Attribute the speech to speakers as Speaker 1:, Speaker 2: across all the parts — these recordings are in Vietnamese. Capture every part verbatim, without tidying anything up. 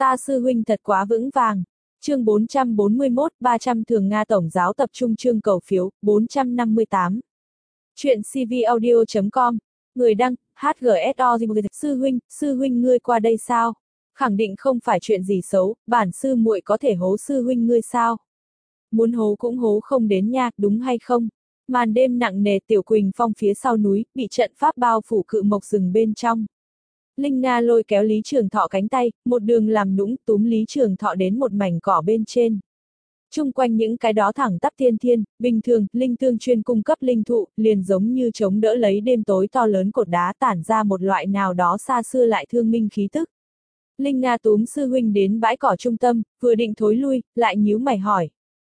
Speaker 1: Ta sư huynh thật quá vững vàng. Chương bốn trăm bốn mươi mốt, ba trăm thường Nga Tổng giáo tập trung chương cầu phiếu, bốn trăm năm mươi tám. Chuyện cvaudio chấm com. Người đăng, hát giê ét o. Sư huynh, sư huynh ngươi qua đây sao? Khẳng định không phải chuyện gì xấu, bản sư muội có thể hố sư huynh ngươi sao? Muốn hố cũng hố không đến nha, đúng hay không? Màn đêm nặng nề, Tiểu Quỳnh Phong phía sau núi, bị trận pháp bao phủ cự mộc rừng bên trong. Linh Nga lôi kéo Lý Trường Thọ cánh tay, một đường làm nũng túm Lý Trường Thọ đến một mảnh cỏ bên trên. Chung quanh những cái đó thẳng tắp thiên thiên, bình thường, linh tương chuyên cung cấp linh thụ, liền giống như chống đỡ lấy đêm tối to lớn cột đá tản ra một loại nào đó xa xưa lại thương minh khí tức. Linh Nga túm sư huynh đến bãi cỏ trung tâm, vừa định thối lui, lại nhíu mày hỏi.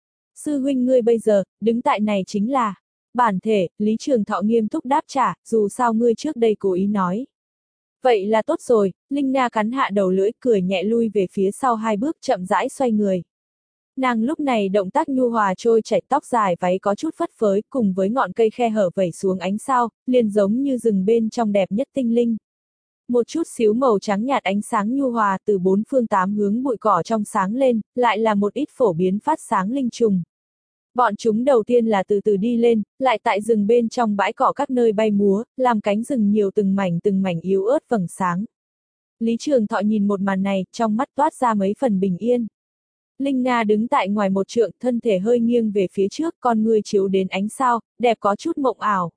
Speaker 1: Sư huynh ngươi bây giờ, đứng tại này chính là bản thể, Lý Trường Thọ nghiêm túc đáp trả, dù sao ngươi trước đây cố ý nói. Vậy là tốt rồi, Linh Nga cắn hạ đầu lưỡi, cười nhẹ lui về phía sau hai bước, chậm rãi xoay người. Nàng lúc này động tác nhu hòa trôi chảy, tóc dài váy có chút phất phới, cùng với ngọn cây khe hở vẩy xuống ánh sao, liền giống như rừng bên trong đẹp nhất tinh linh. Một chút xíu màu trắng nhạt ánh sáng nhu hòa từ bốn phương tám hướng bụi cỏ trong sáng lên, lại là một ít phổ biến phát sáng linh trùng. Bọn chúng đầu tiên là từ từ đi lên, lại tại rừng bên trong bãi cỏ các nơi bay múa, làm cánh rừng nhiều từng mảnh từng mảnh yếu ớt vầng sáng. Lý Trường Thọ nhìn một màn này, trong mắt toát ra mấy phần bình yên. Linh Nga đứng tại ngoài một trượng, thân thể hơi nghiêng về phía trước, con ngươi chiếu đến ánh sao, đẹp có chút mộng ảo.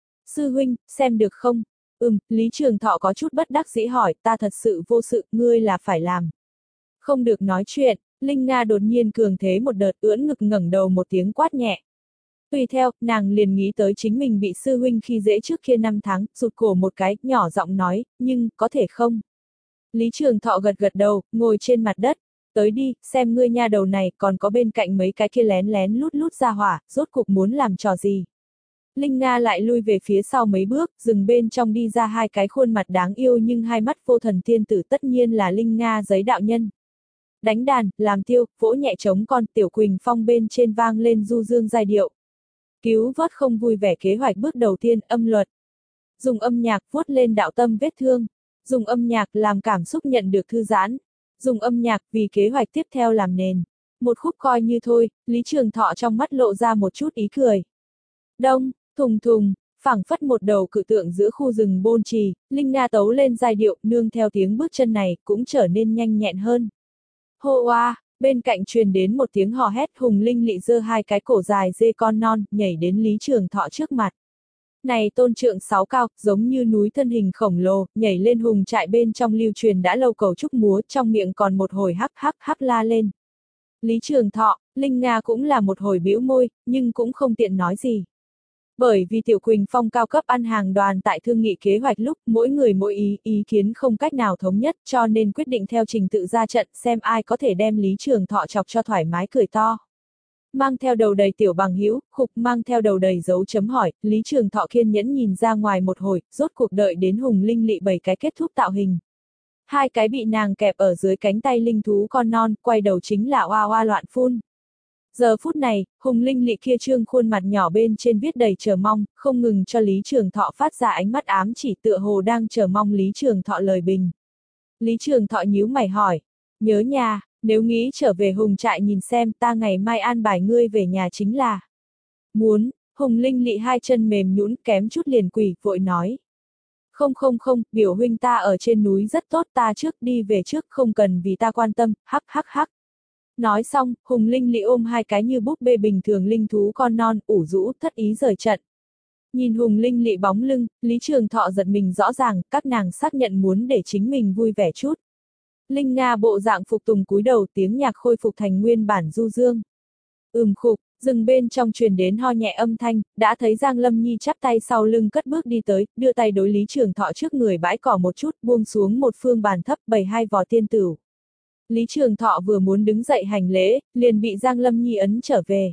Speaker 1: Sư huynh, xem được không? Ừm, Lý Trường Thọ có chút bất đắc dĩ hỏi, ta thật sự vô sự, ngươi là phải làm. Không được nói chuyện, Linh Nga đột nhiên cường thế một đợt, ưỡn ngực ngẩng đầu một tiếng quát nhẹ. Tùy theo, nàng liền nghĩ tới chính mình bị sư huynh khi dễ trước kia năm tháng, rụt cổ một cái, nhỏ giọng nói, nhưng, có thể không? Lý Trường Thọ gật gật đầu, ngồi trên mặt đất. Tới đi, xem ngươi nha đầu này, còn có bên cạnh mấy cái kia lén lén lút lút ra hỏa, rốt cuộc muốn làm trò gì. Linh Nga lại lui về phía sau mấy bước, rừng bên trong đi ra hai cái khuôn mặt đáng yêu nhưng hai mắt vô thần tiên tử, tất nhiên là Linh Nga giấy đạo nhân. Đánh đàn, làm tiêu, vỗ nhẹ trống con, Tiểu Quỳnh Phong bên trên vang lên du dương giai điệu. Cứu vớt không vui vẻ kế hoạch bước đầu tiên, âm luật. Dùng âm nhạc vuốt lên đạo tâm vết thương. Dùng âm nhạc làm cảm xúc nhận được thư giãn. Dùng âm nhạc vì kế hoạch tiếp theo làm nền. Một khúc coi như thôi, Lý Trường Thọ trong mắt lộ ra một chút ý cười. Đông, thùng thùng, phảng phất một đầu cự tượng giữa khu rừng bôn trì, Linh Nga tấu lên giai điệu, nương theo tiếng bước chân này, cũng trở nên nhanh nhẹn hơn. Hô oa, bên cạnh truyền đến một tiếng hò hét, Hùng Linh Lị giơ hai cái cổ dài dê con non, nhảy đến Lý Trường Thọ trước mặt. Này tôn trượng sáu cao, giống như núi thân hình khổng lồ, nhảy lên hùng trại bên trong lưu truyền đã lâu cầu trúc múa, trong miệng còn một hồi hắc hắc hắc la lên. Lý Trường Thọ, Linh Nga cũng là một hồi bĩu môi, nhưng cũng không tiện nói gì. Bởi vì Tiểu Quỳnh Phong cao cấp ăn hàng đoàn tại thương nghị kế hoạch lúc, mỗi người mỗi ý, ý kiến không cách nào thống nhất, cho nên quyết định theo trình tự ra trận, xem ai có thể đem Lý Trường Thọ chọc cho thoải mái cười to. Mang theo đầu đầy tiểu bằng hữu, khục mang theo đầu đầy dấu chấm hỏi, Lý Trường Thọ kiên nhẫn nhìn ra ngoài một hồi, rốt cuộc đợi đến Hùng Linh Lị bảy cái kết thúc tạo hình. Hai cái bị nàng kẹp ở dưới cánh tay linh thú con non, quay đầu chính là oa oa loạn phun. Giờ phút này, Hùng Linh Lị kia trương khuôn mặt nhỏ bên trên viết đầy chờ mong, không ngừng cho Lý Trường Thọ phát ra ánh mắt ám chỉ, tựa hồ đang chờ mong Lý Trường Thọ lời bình. Lý Trường Thọ nhíu mày hỏi, nhớ nhà, nếu nghĩ trở về Hùng trại nhìn xem, ta ngày mai an bài ngươi về nhà chính là. Muốn, Hùng Linh Lị hai chân mềm nhũn kém chút liền quỳ, vội nói. Không không không, biểu huynh ta ở trên núi rất tốt, ta trước đi về trước, không cần vì ta quan tâm, hắc hắc hắc. Nói xong, Hùng Linh Lị ôm hai cái như búp bê bình thường linh thú con non, ủ rũ, thất ý rời trận. Nhìn Hùng Linh Lị bóng lưng, Lý Trường Thọ giật mình rõ ràng, các nàng xác nhận muốn để chính mình vui vẻ chút. Linh Nga bộ dạng phục tùng cúi đầu, tiếng nhạc khôi phục thành nguyên bản du dương. Ừm khục, rừng bên trong truyền đến ho nhẹ âm thanh, đã thấy Giang Lâm Nhi chắp tay sau lưng cất bước đi tới, đưa tay đối Lý Trường Thọ trước người bãi cỏ một chút, buông xuống một phương bàn thấp, bày hai vò tiên tửu. Lý Trường Thọ vừa muốn đứng dậy hành lễ, liền bị Giang Lâm Nhi ấn trở về.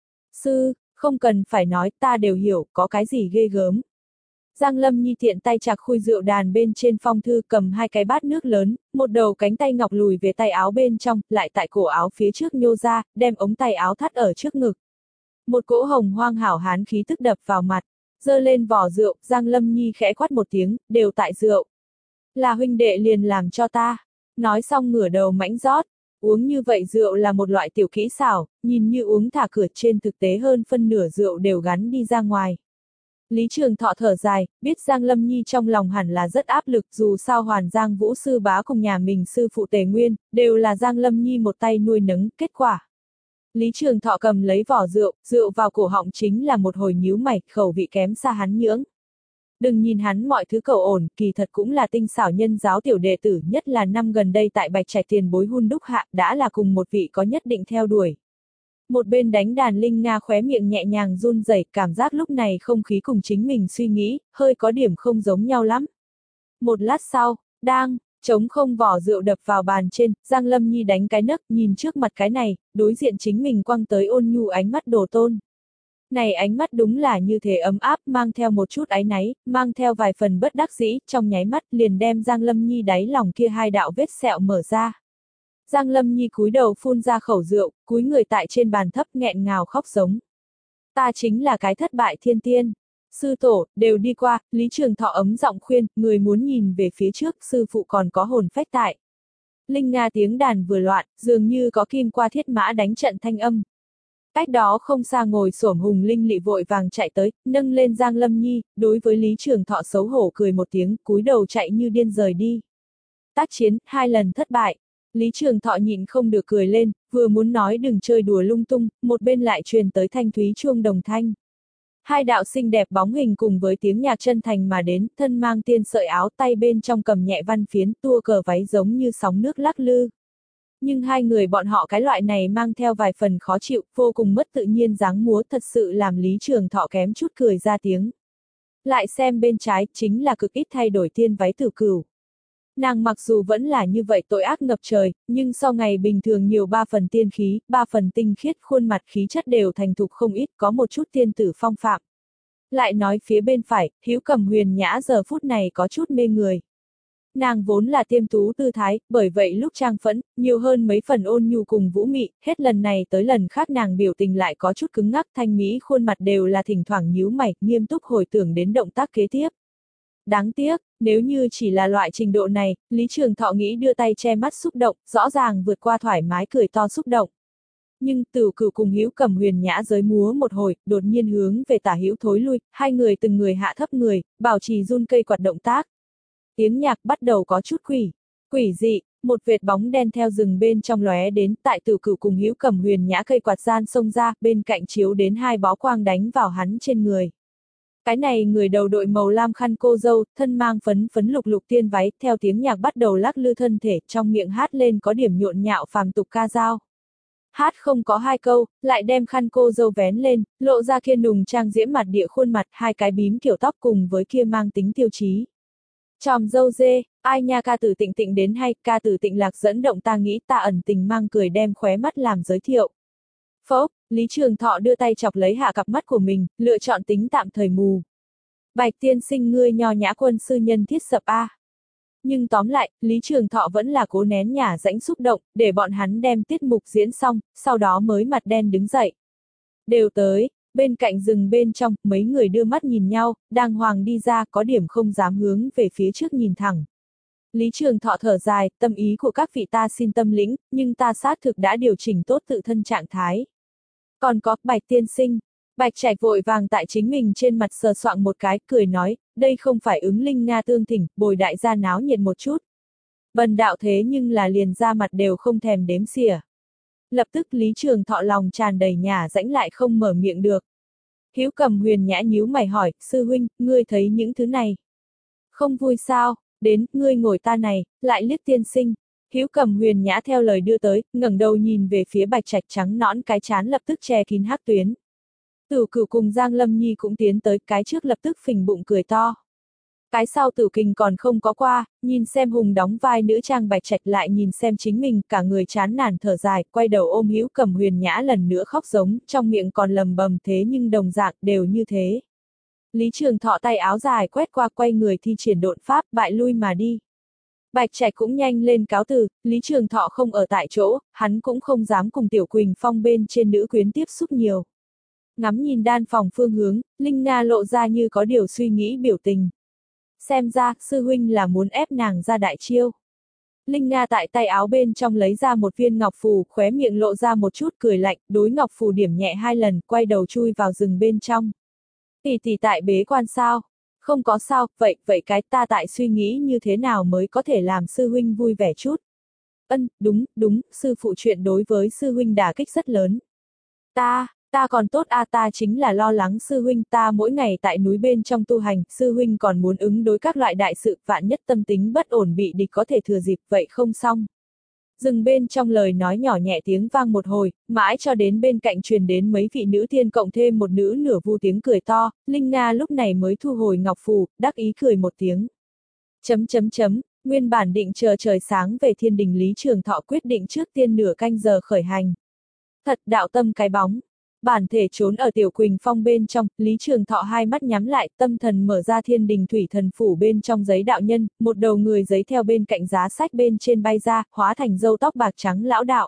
Speaker 1: Sư, không cần phải nói, ta đều hiểu, có cái gì ghê gớm. Giang Lâm Nhi tiện tay chạc khui rượu đàn bên trên phong thư, cầm hai cái bát nước lớn, một đầu cánh tay ngọc lùi về tay áo bên trong, lại tại cổ áo phía trước nhô ra, đem ống tay áo thắt ở trước ngực. Một cỗ hồng hoang hảo hán khí tức đập vào mặt, giơ lên vỏ rượu, Giang Lâm Nhi khẽ quát một tiếng, đều tại rượu. Là huynh đệ liền làm cho ta. Nói xong ngửa đầu mãnh rót. Uống như vậy rượu là một loại tiểu kỹ xảo, nhìn như uống thả cửa trên thực tế hơn phân nửa rượu đều gắn đi ra ngoài. Lý Trường Thọ thở dài, biết Giang Lâm Nhi trong lòng hẳn là rất áp lực, dù sao Hoàn Giang Vũ sư bá cùng nhà mình sư phụ Tề Nguyên, đều là Giang Lâm Nhi một tay nuôi nấng, kết quả. Lý Trường Thọ cầm lấy vỏ rượu, rượu vào cổ họng chính là một hồi nhíu mày, khẩu vị kém xa hắn nhưỡng. Đừng nhìn hắn mọi thứ cầu ổn, kỳ thật cũng là tinh xảo nhân giáo tiểu đệ tử, nhất là năm gần đây tại Bạch Trạch tiền bối hun đúc hạ, đã là cùng một vị có nhất định theo đuổi. Một bên đánh đàn Linh Nga khóe miệng nhẹ nhàng run rẩy, cảm giác lúc này không khí cùng chính mình suy nghĩ, hơi có điểm không giống nhau lắm. Một lát sau, đang, trống không vỏ rượu đập vào bàn trên, Giang Lâm Nhi đánh cái nấc, nhìn trước mặt cái này, đối diện chính mình quăng tới ôn nhu ánh mắt đồ tôn. Này ánh mắt đúng là như thế ấm áp, mang theo một chút áy náy, mang theo vài phần bất đắc dĩ, trong nháy mắt liền đem Giang Lâm Nhi đáy lòng kia hai đạo vết sẹo mở ra. Giang Lâm Nhi cúi đầu phun ra khẩu rượu, cúi người tại trên bàn thấp nghẹn ngào khóc giống. Ta chính là cái thất bại thiên tiên. Sư tổ, đều đi qua, Lý Trường Thọ ấm giọng khuyên, người muốn nhìn về phía trước, sư phụ còn có hồn phách tại. Linh Nga tiếng đàn vừa loạn, dường như có kim qua thiết mã đánh trận thanh âm. Cách đó không xa ngồi xổm Hùng Linh Lị vội vàng chạy tới, nâng lên Giang Lâm Nhi, đối với Lý Trường Thọ xấu hổ cười một tiếng, cúi đầu chạy như điên rời đi. Tác chiến, hai lần thất bại. Lý Trường Thọ nhịn không được cười lên, vừa muốn nói đừng chơi đùa lung tung, một bên lại truyền tới thanh thúy chuông đồng thanh. Hai đạo xinh đẹp bóng hình cùng với tiếng nhạc chân thành mà đến, thân mang tiên sợi áo, tay bên trong cầm nhẹ văn phiến, tua cờ váy giống như sóng nước lắc lư. Nhưng hai người bọn họ cái loại này mang theo vài phần khó chịu, vô cùng mất tự nhiên dáng múa, thật sự làm Lý Trường Thọ kém chút cười ra tiếng. Lại xem bên trái, chính là cực ít thay đổi tiên váy Tử Cửu. Nàng mặc dù vẫn là như vậy tội ác ngập trời, nhưng sau ngày bình thường nhiều ba phần tiên khí, ba phần tinh khiết, khuôn mặt khí chất đều thành thục không ít, có một chút tiên tử phong phạm. Lại nói phía bên phải, Hữu Cầm Huyền Nhã giờ phút này có chút mê người. Nàng vốn là tiêm tú tư thái, bởi vậy lúc trang phẫn, nhiều hơn mấy phần ôn nhu cùng vũ mị, hết lần này tới lần khác nàng biểu tình lại có chút cứng ngắc, thanh mỹ khuôn mặt đều là thỉnh thoảng nhíu mày, nghiêm túc hồi tưởng đến động tác kế tiếp. Đáng tiếc, nếu như chỉ là loại trình độ này, Lý Trường Thọ nghĩ đưa tay che mắt xúc động, rõ ràng vượt qua thoải mái cười to xúc động. Nhưng Tử Cửu cùng Hữu Cầm Huyền Nhã giới múa một hồi, đột nhiên hướng về tả hữu thối lui, hai người từng người hạ thấp người, bảo trì run cây quạt động tác. Tiếng nhạc bắt đầu có chút quỷ, quỷ dị, một vệt bóng đen theo rừng bên trong lóe đến, tại Tử Cửu cùng Hữu Cầm Huyền Nhã cây quạt gian xông ra, bên cạnh chiếu đến hai bó quang đánh vào hắn trên người. Cái này người đầu đội màu lam khăn cô dâu, thân mang phấn phấn lục lục tiên váy, theo tiếng nhạc bắt đầu lắc lư thân thể, trong miệng hát lên có điểm nhộn nhạo phàm tục ca dao. Hát không có hai câu, lại đem khăn cô dâu vén lên, lộ ra kia nùng trang diễm mặt địa khuôn mặt, hai cái bím kiểu tóc cùng với kia mang tính tiêu chí. Tròm dâu dê, ai nha ca tử tịnh tịnh đến hay, ca tử tịnh lạc dẫn động ta nghĩ ta ẩn tình mang cười đem khóe mắt làm giới thiệu. Phốc, Lý Trường Thọ đưa tay chọc lấy hạ cặp mắt của mình, lựa chọn tính tạm thời mù. Bạch tiên sinh ngươi nho nhã quân sư nhân thiết sập a. Nhưng tóm lại, Lý Trường Thọ vẫn là cố nén nhả rãnh xúc động, để bọn hắn đem tiết mục diễn xong, sau đó mới mặt đen đứng dậy. Đều tới, bên cạnh rừng bên trong, mấy người đưa mắt nhìn nhau, đàng hoàng đi ra, có điểm không dám hướng về phía trước nhìn thẳng. Lý Trường Thọ thở dài, tâm ý của các vị ta xin tâm lĩnh, nhưng ta xác thực đã điều chỉnh tốt tự thân trạng thái. Còn có, Bạch tiên sinh. Bạch Trạch vội vàng tại chính mình trên mặt sờ soạng một cái, cười nói, đây không phải ứng Linh Nga tương thỉnh, bồi đại gia náo nhiệt một chút. Bần đạo thế nhưng là liền ra mặt đều không thèm đếm xỉa. Lập tức Lý Trường Thọ lòng tràn đầy nhả rãnh lại không mở miệng được. Hữu Cầm Huyền Nhã nhíu mày hỏi, sư huynh, ngươi thấy những thứ này? Không vui sao? Đến, ngươi ngồi ta này, lại liếc tiên sinh. Hữu Cầm Huyền Nhã theo lời đưa tới, ngẩng đầu nhìn về phía Bạch Trạch trắng nõn cái chán lập tức che kín hắc tuyến. Tử Cửu cùng Giang Lâm Nhi cũng tiến tới, cái trước lập tức phình bụng cười to. Cái sau Tử Kình còn không có qua, nhìn xem Hùng đóng vai nữ trang Bạch Trạch lại nhìn xem chính mình, cả người chán nản thở dài, quay đầu ôm Hữu Cầm Huyền Nhã lần nữa khóc giống, trong miệng còn lầm bầm thế nhưng đồng dạng đều như thế. Lý Trường Thọ tay áo dài quét qua quay người thi triển độn pháp, bại lui mà đi. Bạch Trạch cũng nhanh lên cáo từ, Lý Trường Thọ không ở tại chỗ, hắn cũng không dám cùng Tiểu Quỳnh Phong bên trên nữ quyến tiếp xúc nhiều. Ngắm nhìn đan phòng phương hướng, Linh Nga lộ ra như có điều suy nghĩ biểu tình. Xem ra, sư huynh là muốn ép nàng ra đại chiêu. Linh Nga tại tay áo bên trong lấy ra một viên ngọc phù, khóe miệng lộ ra một chút cười lạnh, đối ngọc phù điểm nhẹ hai lần, quay đầu chui vào rừng bên trong. Tỷ tỷ tại bế quan sao? Không có sao, vậy, vậy cái ta tại suy nghĩ như thế nào mới có thể làm sư huynh vui vẻ chút. Ân, đúng, đúng, sư phụ chuyện đối với sư huynh đả kích rất lớn. Ta, ta còn tốt a à, ta chính là lo lắng sư huynh, ta mỗi ngày tại núi bên trong tu hành, sư huynh còn muốn ứng đối các loại đại sự, vạn nhất tâm tính bất ổn bị địch có thể thừa dịp, vậy không xong. Rừng bên trong lời nói nhỏ nhẹ tiếng vang một hồi, mãi cho đến bên cạnh truyền đến mấy vị nữ tiên cộng thêm một nữ nửa vu tiếng cười to, Linh Nga lúc này mới thu hồi ngọc phù, đắc ý cười một tiếng. Chấm chấm chấm, nguyên bản định chờ trời sáng về thiên đình Lý Trường Thọ quyết định trước tiên nửa canh giờ khởi hành. Thật đạo tâm cái bóng. Bản thể trốn ở Tiểu Quỳnh Phong bên trong, Lý Trường Thọ hai mắt nhắm lại, tâm thần mở ra thiên đình thủy thần phủ bên trong giấy đạo nhân, một đầu người giấy theo bên cạnh giá sách bên trên bay ra, hóa thành râu tóc bạc trắng lão đạo.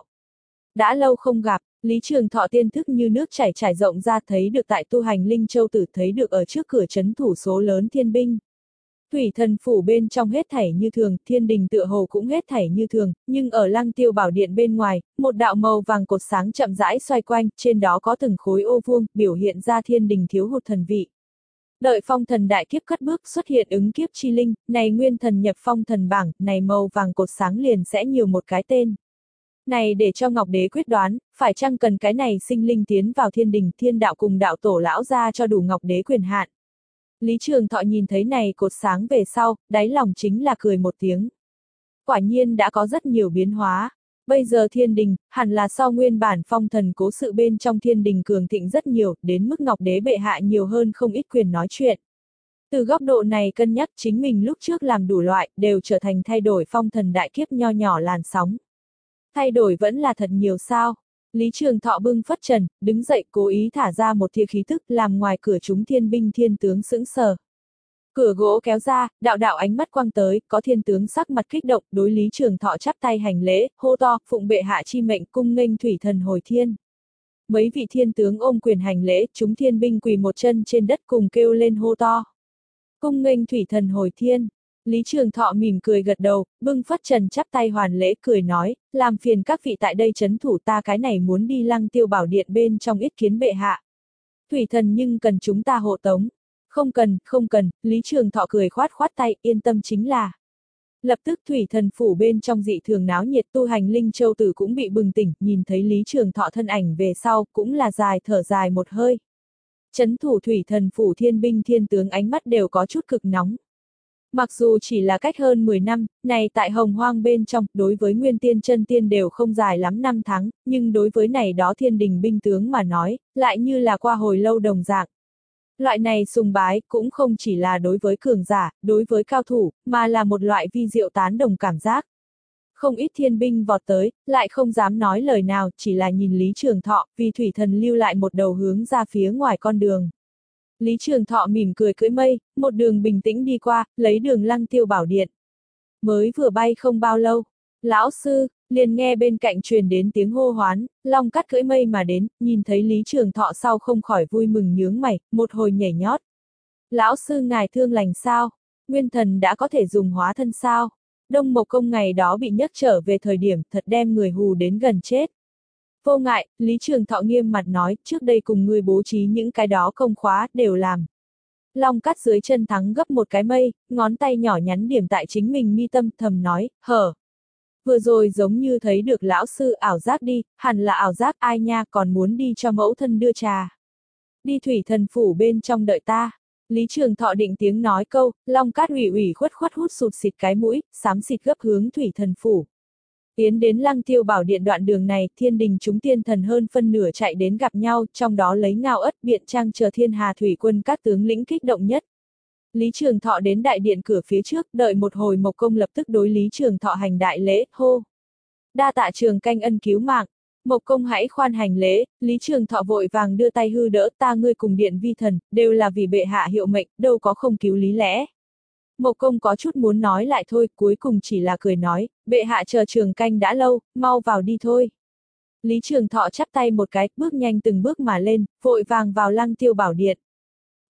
Speaker 1: Đã lâu không gặp, Lý Trường Thọ tiên thức như nước chảy trải rộng ra, thấy được tại tu hành Linh Châu Tử, thấy được ở trước cửa trấn thủ số lớn thiên binh. Thủy thần phủ bên trong hết thảy như thường, thiên đình tựa hồ cũng hết thảy như thường, nhưng ở Lăng Tiêu Bảo Điện bên ngoài, một đạo màu vàng cột sáng chậm rãi xoay quanh, trên đó có từng khối ô vuông, biểu hiện ra thiên đình thiếu hụt thần vị. Đợi phong thần đại kiếp cất bước xuất hiện ứng kiếp chi linh, này nguyên thần nhập phong thần bảng, này màu vàng cột sáng liền sẽ nhiều một cái tên. Này để cho Ngọc Đế quyết đoán, phải chăng cần cái này sinh linh tiến vào thiên đình, thiên đạo cùng đạo tổ lão ra cho đủ Ngọc Đế quyền hạn. Lý Trường Thọ nhìn thấy này cột sáng về sau, đáy lòng chính là cười một tiếng. Quả nhiên đã có rất nhiều biến hóa. Bây giờ thiên đình, hẳn là sau nguyên bản phong thần cố sự bên trong thiên đình cường thịnh rất nhiều, đến mức Ngọc Đế bệ hạ nhiều hơn không ít quyền nói chuyện. Từ góc độ này cân nhắc chính mình lúc trước làm đủ loại, đều trở thành thay đổi phong thần đại kiếp nho nhỏ làn sóng. Thay đổi vẫn là thật nhiều sao. Lý Trường Thọ bưng phất trần, đứng dậy cố ý thả ra một tia khí tức làm ngoài cửa chúng thiên binh thiên tướng sững sờ. Cửa gỗ kéo ra, đạo đạo ánh mắt quang tới, có thiên tướng sắc mặt kích động, đối Lý Trường Thọ chắp tay hành lễ, hô to, phụng bệ hạ chi mệnh cung nghênh thủy thần hồi thiên. Mấy vị thiên tướng ôm quyền hành lễ, chúng thiên binh quỳ một chân trên đất cùng kêu lên hô to. Cung nghênh thủy thần hồi thiên. Lý Trường Thọ mỉm cười gật đầu, bưng phất trần chắp tay hoàn lễ cười nói, làm phiền các vị tại đây trấn thủ, ta cái này muốn đi Lăng Tiêu Bảo Điện bên trong yết kiến bệ hạ. Thủy thần nhưng cần chúng ta hộ tống. Không cần, không cần, Lý Trường Thọ cười khoát khoát tay, yên tâm chính là. Lập tức thủy thần phủ bên trong dị thường náo nhiệt, tu hành Linh Châu Tử cũng bị bừng tỉnh, nhìn thấy Lý Trường Thọ thân ảnh về sau, cũng là dài thở dài một hơi. Trấn thủ thủy thần phủ thiên binh thiên tướng ánh mắt đều có chút cực nóng. Mặc dù chỉ là cách hơn mười năm, này tại Hồng Hoang bên trong, đối với Nguyên Tiên chân tiên đều không dài lắm năm tháng, nhưng đối với này đó thiên đình binh tướng mà nói, lại như là qua hồi lâu đồng dạng. Loại này sùng bái cũng không chỉ là đối với cường giả, đối với cao thủ, mà là một loại vi diệu tán đồng cảm giác. Không ít thiên binh vọt tới, lại không dám nói lời nào, chỉ là nhìn Lý Trường Thọ, vì thủy thần lưu lại một đầu hướng ra phía ngoài con đường. Lý Trường Thọ mỉm cười cưỡi mây, một đường bình tĩnh đi qua, lấy đường Lăng Tiêu Bảo Điện. Mới vừa bay không bao lâu, lão sư, liền nghe bên cạnh truyền đến tiếng hô hoán, Long Cát cưỡi mây mà đến, nhìn thấy Lý Trường Thọ sau không khỏi vui mừng nhướng mày, một hồi nhảy nhót. Lão sư ngài thương lành sao? Nguyên thần đã có thể dùng hóa thân sao? Đông Mộc Công ngày đó bị nhấc trở về thời điểm thật đem người hù đến gần chết. Vô ngại, Lý Trường Thọ nghiêm mặt nói, trước đây cùng người bố trí những cái đó công khóa, đều làm. Long Cát dưới chân thắng gấp một cái mây, ngón tay nhỏ nhắn điểm tại chính mình mi tâm, thầm nói, hở. Vừa rồi giống như thấy được lão sư ảo giác đi, hẳn là ảo giác ai nha, còn muốn đi cho mẫu thân đưa trà. Đi thủy thần phủ bên trong đợi ta. Lý Trường Thọ định tiếng nói câu, Long Cát ủy ủy khuất khuất hút sụt xịt cái mũi, xám xịt gấp hướng thủy thần phủ. Tiến đến Lăng Tiêu Bảo Điện đoạn đường này, thiên đình chúng tiên thần hơn phân nửa chạy đến gặp nhau, trong đó lấy Ngao Ất, Biện Trang chờ thiên hà thủy quân các tướng lĩnh kích động nhất. Lý Trường Thọ đến đại điện cửa phía trước, đợi một hồi Mộc Công lập tức đối Lý Trường Thọ hành đại lễ, hô. Đa tạ Trường canh ân cứu mạng. Mộc Công hãy khoan hành lễ, Lý Trường Thọ vội vàng đưa tay hư đỡ, ta ngươi cùng điện vi thần, đều là vì bệ hạ hiệu mệnh, đâu có không cứu lý lẽ. Mộc Công có chút muốn nói lại thôi, cuối cùng chỉ là cười nói, bệ hạ chờ Trường canh đã lâu, mau vào đi thôi. Lý Trường Thọ chắp tay một cái, bước nhanh từng bước mà lên, vội vàng vào Lăng Tiêu Bảo Điện.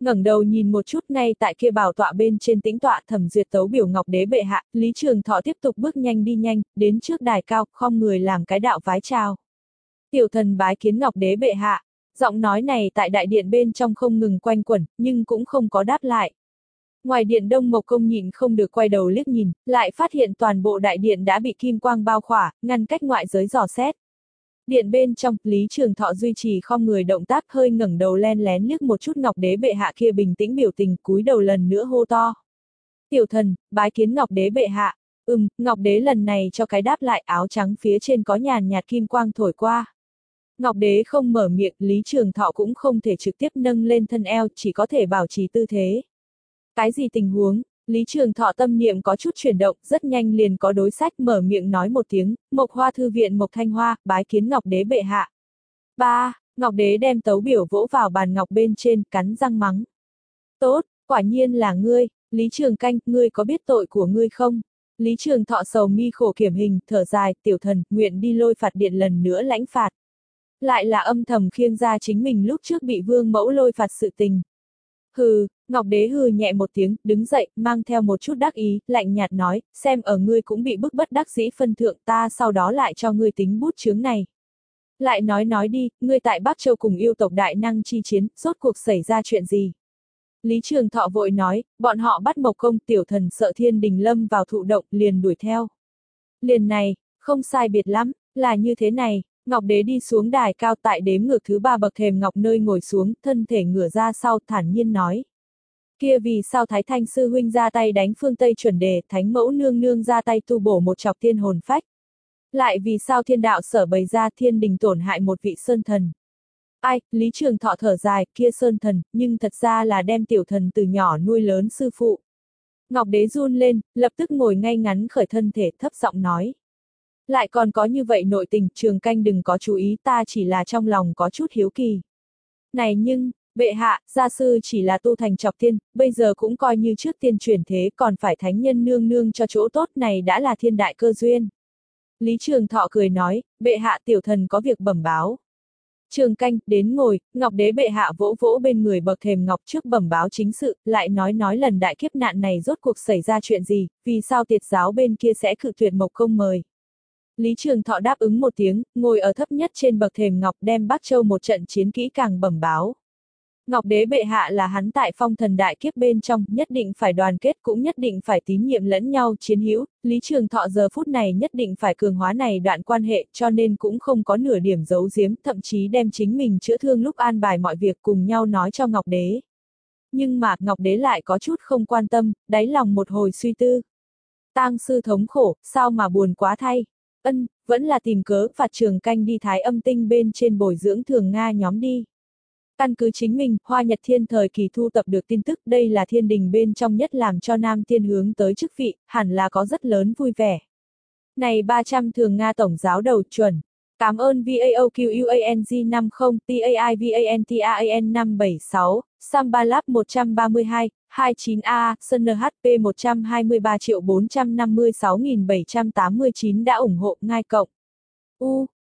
Speaker 1: ngẩng đầu nhìn một chút ngay tại kia bảo tọa bên trên tĩnh tọa thẩm duyệt tấu biểu ngọc đế bệ hạ, Lý Trường Thọ tiếp tục bước nhanh đi nhanh, đến trước đài cao, khom người làm cái đạo vái chào. Tiểu thần bái kiến ngọc đế bệ hạ. Giọng nói này tại đại điện bên trong không ngừng quanh quẩn, nhưng cũng không có đáp lại. Ngoài điện Đông Mộc Công nhịn không được quay đầu liếc nhìn, lại phát hiện toàn bộ đại điện đã bị kim quang bao khỏa, ngăn cách ngoại giới dò xét. Điện bên trong, Lý Trường Thọ duy trì khom người động tác hơi ngẩng đầu len lén liếc một chút ngọc đế bệ hạ kia bình tĩnh biểu tình, cúi đầu lần nữa hô to. Tiểu thần, bái kiến ngọc đế bệ hạ. Ừm, ngọc đế lần này cho cái đáp lại, áo trắng phía trên có nhàn nhạt kim quang thổi qua. Ngọc đế không mở miệng, Lý Trường Thọ cũng không thể trực tiếp nâng lên thân eo, chỉ có thể bảo trì tư thế. Cái gì tình huống? Lý Trường Thọ tâm niệm có chút chuyển động, rất nhanh liền có đối sách mở miệng nói một tiếng, Mộc Hoa thư viện Mộc Thanh Hoa, bái kiến ngọc đế bệ hạ. Ba, ngọc đế đem tấu biểu vỗ vào bàn ngọc bên trên, cắn răng mắng. Tốt, quả nhiên là ngươi, Lý Trường Canh, ngươi có biết tội của ngươi không? Lý Trường Thọ sầu mi khổ kiểm hình, thở dài, tiểu thần, nguyện đi lôi phạt điện lần nữa lãnh phạt. Lại là âm thầm khiêng ra chính mình lúc trước bị vương mẫu lôi phạt sự tình. Hừ, ngọc đế hừ nhẹ một tiếng, đứng dậy, mang theo một chút đắc ý, lạnh nhạt nói, xem ở ngươi cũng bị bức bất đắc dĩ phân thượng, ta sau đó lại cho ngươi tính bút chướng này. Lại nói nói đi, ngươi tại Bắc Châu cùng yêu tộc đại năng chi chiến, rốt cuộc xảy ra chuyện gì? Lý Trường Thọ vội nói, bọn họ bắt Mộc Công, tiểu thần sợ thiên đình lâm vào thụ động, liền đuổi theo. Liền này, không sai biệt lắm, là như thế này. Ngọc đế đi xuống đài cao tại đếm ngược thứ ba bậc thềm ngọc nơi ngồi xuống, thân thể ngửa ra sau, thản nhiên nói. Kia vì sao Thái Thanh sư huynh ra tay đánh phương Tây chuẩn đề, Thánh mẫu nương nương ra tay tu bổ một chọc thiên hồn phách? Lại vì sao thiên đạo sở bày ra thiên đình tổn hại một vị sơn thần? Ai, Lý Trường Thọ thở dài, kia sơn thần, nhưng thật ra là đem tiểu thần từ nhỏ nuôi lớn sư phụ. Ngọc đế run lên, lập tức ngồi ngay ngắn khởi thân thể, thấp giọng nói. Lại còn có như vậy nội tình, Trường Canh đừng có chú ý, ta chỉ là trong lòng có chút hiếu kỳ. Này nhưng, bệ hạ, gia sư chỉ là tu thành chọc tiên, bây giờ cũng coi như trước tiên chuyển thế, còn phải thánh nhân nương nương cho chỗ tốt này đã là thiên đại cơ duyên. Lý Trường Thọ cười nói, bệ hạ tiểu thần có việc bẩm báo. Trường Canh, đến ngồi, ngọc đế bệ hạ vỗ vỗ bên người bậc thềm ngọc trước bẩm báo chính sự, lại nói nói lần đại kiếp nạn này rốt cuộc xảy ra chuyện gì, vì sao tiệt giáo bên kia sẽ cự tuyệt Mộc Công mời. Lý Trường Thọ đáp ứng một tiếng, ngồi ở thấp nhất trên bậc thềm ngọc đem Bắc Châu một trận chiến kỹ càng bẩm báo. Ngọc đế bệ hạ là hắn tại phong thần đại kiếp bên trong, nhất định phải đoàn kết cũng nhất định phải tín nhiệm lẫn nhau chiến hữu, Lý Trường Thọ giờ phút này nhất định phải cường hóa này đoạn quan hệ cho nên cũng không có nửa điểm giấu giếm, thậm chí đem chính mình chữa thương lúc an bài mọi việc cùng nhau nói cho Ngọc đế. Nhưng mà, Ngọc đế lại có chút không quan tâm, đáy lòng một hồi suy tư. Tang sư thống khổ, sao mà buồn quá thay. Ân, vẫn là tìm cớ phạt Trường Canh đi Thái Âm tinh bên trên bồi dưỡng thường Nga nhóm đi. Căn cứ chính mình, Hoa Nhật Thiên thời kỳ thu tập được tin tức đây là thiên đình bên trong nhất làm cho Nam Tiên hướng tới chức vị, hẳn là có rất lớn vui vẻ. Này ba trăm thường Nga tổng giáo đầu chuẩn. Cảm ơn VAOQUANG năm mươi, TAIVANTAAN năm bảy sáu, Sambalab một trăm ba mươi hai, hai mươi chín A, Sun hát pê một trăm hai mươi ba triệu bốn trăm năm mươi sáu nghìn bảy trăm tám mươi chín đã ủng hộ Ngai Cộng. U,